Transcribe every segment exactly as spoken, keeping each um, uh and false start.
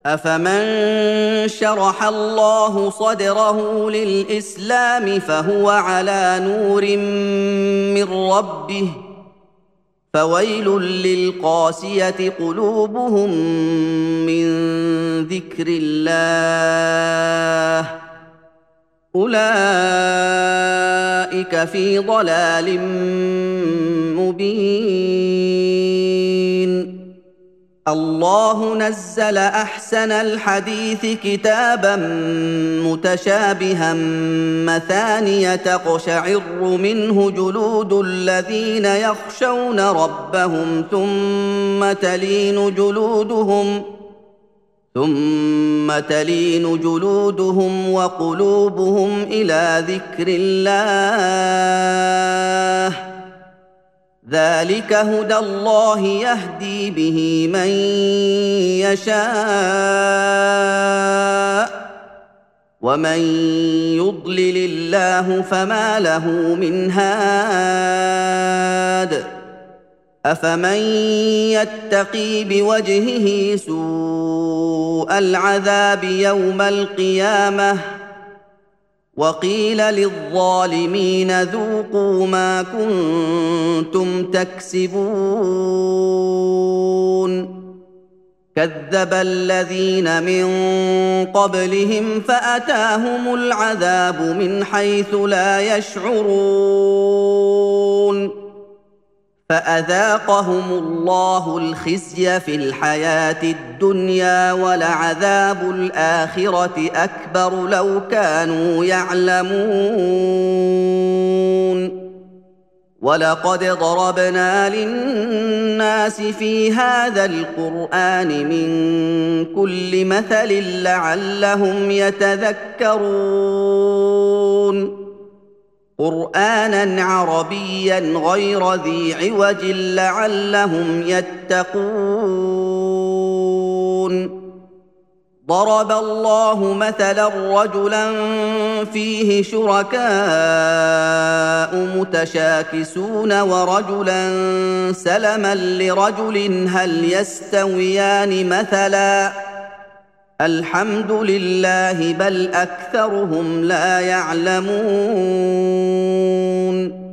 أفمن شرح الله صدره للإسلام فهو على نور من ربه فويل للقاسية قلوبهم من ذكر الله أولئك في ضلال مبين. الله نزل أحسن الحديث كتابا متشابها مثانية تقشعر منه جلود الذين يخشون ربهم ثم تلين جلودهم ثم تلين جلودهم وقلوبهم إلى ذكر الله ذلك هدى الله يهدي به من يشاء ومن يضلل الله فما له من هاد. أفمن يتقي بوجهه سوء العذاب يوم القيامة وقيل للظالمين ذوقوا ما كنتم تكسبون كذب الذين من قبلهم فأتاهم العذاب من حيث لا يشعرون فأذاقهم الله الخزي في الحياة الدنيا ولعذاب الآخرة أكبر لو كانوا يعلمون. ولقد ضربنا للناس في هذا القرآن من كل مثل لعلهم يتذكرون قرآناً عربياً غير ذي عوج لعلهم يتقون. ضرب الله مثلاً رجلاً فيه شركاء متشاكسون ورجلاً سلماً لرجل هل يستويان مثلاً الحمد لله بل أكثرهم لا يعلمون.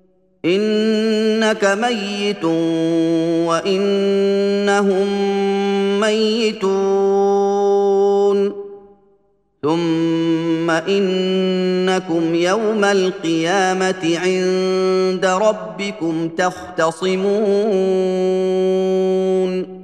إنك ميت وإنهم ميتون ثم إنكم يوم القيامة عند ربكم تختصمون.